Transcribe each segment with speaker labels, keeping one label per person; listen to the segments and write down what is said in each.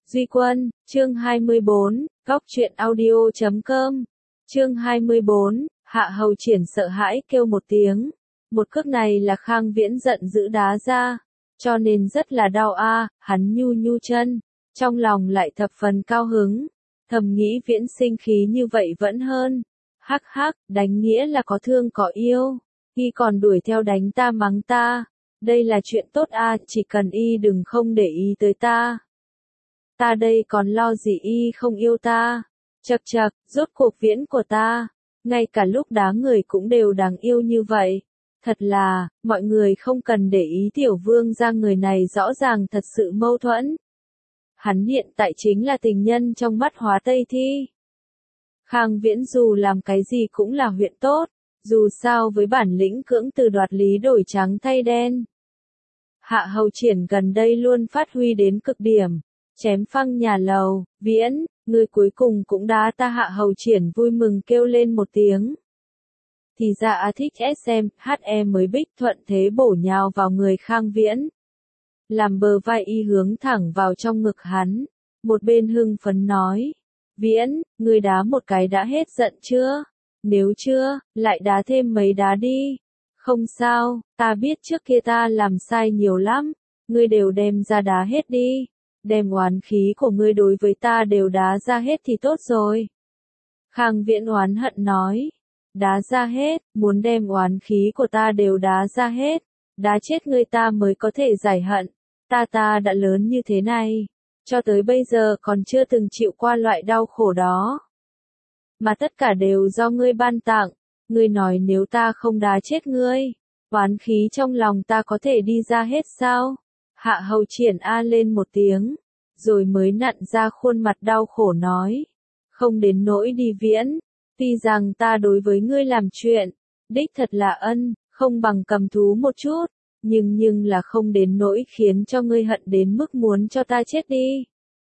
Speaker 1: Duy Quân, chương 24, góc truyện audio.com, chương 24, Hạ Hầu Triển sợ hãi kêu một tiếng. Một cước này là Khang Viễn giận dữ đá ra, cho nên rất là đau hắn nhu nhu chân, trong lòng lại thập phần cao hứng, thầm nghĩ Viễn sinh khí như vậy vẫn hơn. Hắc hắc, đánh nghĩa là có thương có yêu, y còn đuổi theo đánh ta mắng ta, đây là chuyện tốt chỉ cần y đừng không để ý tới ta. Ta đây còn lo gì y không yêu ta, chậc chậc, rốt cuộc Viễn của ta, ngay cả lúc đá người cũng đều đáng yêu như vậy. Thật là, mọi người không cần để ý tiểu vương gia người này rõ ràng thật sự mâu thuẫn. Hắn hiện tại chính là tình nhân trong mắt Hóa Tây Thi. Khang Viễn dù làm cái gì cũng là huyện tốt, dù sao với bản lĩnh cưỡng từ đoạt lý đổi trắng thay đen. Hạ Hầu Triển gần đây luôn phát huy đến cực điểm, chém phăng nhà lầu. Viễn, người cuối cùng cũng đá ta. Hạ Hầu Triển vui mừng kêu lên một tiếng. Thì ra thích SM, HE mới bích thuận thế bổ nhào vào người Khang Viễn. Làm bờ vai y hướng thẳng vào trong ngực hắn, một bên hưng phấn nói. Viễn, người đá một cái đã hết giận chưa? Nếu chưa, lại đá thêm mấy đá đi. Không sao, ta biết trước kia ta làm sai nhiều lắm, ngươi đều đem ra đá hết đi. Đem oán khí của ngươi đối với ta đều đá ra hết thì tốt rồi. Khang Viễn oán hận nói. Đá ra hết, muốn đem oán khí của ta đều đá ra hết. Đá chết ngươi ta mới có thể giải hận. Ta đã lớn như thế này, cho tới bây giờ còn chưa từng chịu qua loại đau khổ đó. Mà tất cả đều do ngươi ban tặng. Ngươi nói nếu ta không đá chết ngươi, oán khí trong lòng ta có thể đi ra hết sao? Hạ Hầu Triển lên một tiếng, rồi mới nặn ra khuôn mặt đau khổ nói. Không đến nỗi đi Viễn, tuy rằng ta đối với ngươi làm chuyện, đích thật là ân, không bằng cầm thú một chút, nhưng là không đến nỗi khiến cho ngươi hận đến mức muốn cho ta chết đi.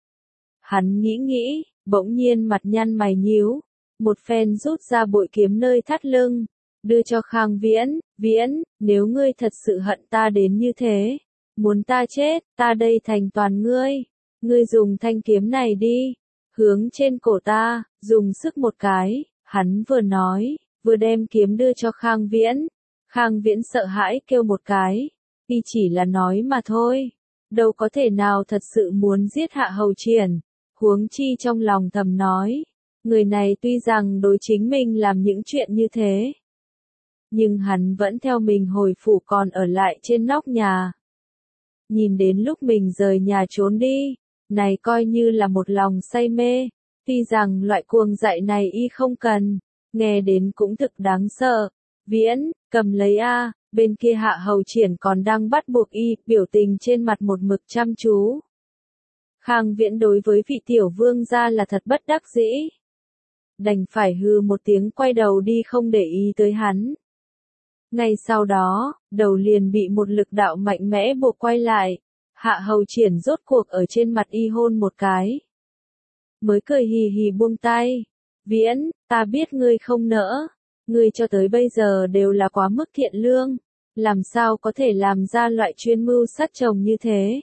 Speaker 1: Hắn nghĩ, bỗng nhiên mặt nhăn mày nhíu, một phen rút ra bội kiếm nơi thắt lưng, đưa cho Khang Viễn. Viễn, nếu ngươi thật sự hận ta đến như thế, muốn ta chết, ta đây thành toàn ngươi. Ngươi dùng thanh kiếm này đi, hướng trên cổ ta, dùng sức một cái. Hắn vừa nói, vừa đem kiếm đưa cho Khang Viễn. Khang Viễn sợ hãi kêu một cái, y chỉ là nói mà thôi, đâu có thể nào thật sự muốn giết Hạ Hầu Triển, huống chi trong lòng thầm nói, người này tuy rằng đối chính mình làm những chuyện như thế, nhưng hắn vẫn theo mình hồi phủ còn ở lại trên nóc nhà. Nhìn đến lúc mình rời nhà trốn đi, này coi như là một lòng say mê, tuy rằng loại cuồng dại này y không cần, nghe đến cũng thực đáng sợ. Viễn, cầm lấy bên kia Hạ Hầu Triển còn đang bắt buộc y, biểu tình trên mặt một mực chăm chú. Khang Viễn đối với vị tiểu vương gia là thật bất đắc dĩ. Đành phải hừ một tiếng quay đầu đi không để ý tới hắn. Ngay sau đó, đầu liền bị một lực đạo mạnh mẽ buộc quay lại. Hạ Hầu Triển rốt cuộc ở trên mặt y hôn một cái. Mới cười hì hì buông tay. Viễn, ta biết ngươi không nỡ. Ngươi cho tới bây giờ đều là quá mức thiện lương. Làm sao có thể làm ra loại chuyên mưu sát chồng như thế.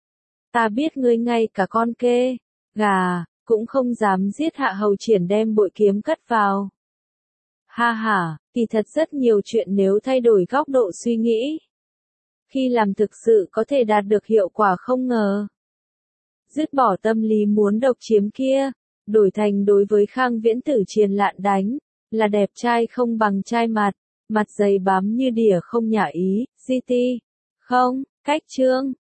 Speaker 1: Ta biết ngươi ngay cả con kê, gà, cũng không dám giết. Hạ Hầu Triển đem bội kiếm cất vào. Ha ha, kỳ thật rất nhiều chuyện nếu thay đổi góc độ suy nghĩ. Khi làm thực sự có thể đạt được hiệu quả không ngờ. Dứt bỏ tâm lý muốn độc chiếm kia, đổi thành đối với Khang Viễn tử triền lạn đánh, là đẹp trai không bằng trai mặt dày bám như đỉa không nhả ý, GT, không, cách chương.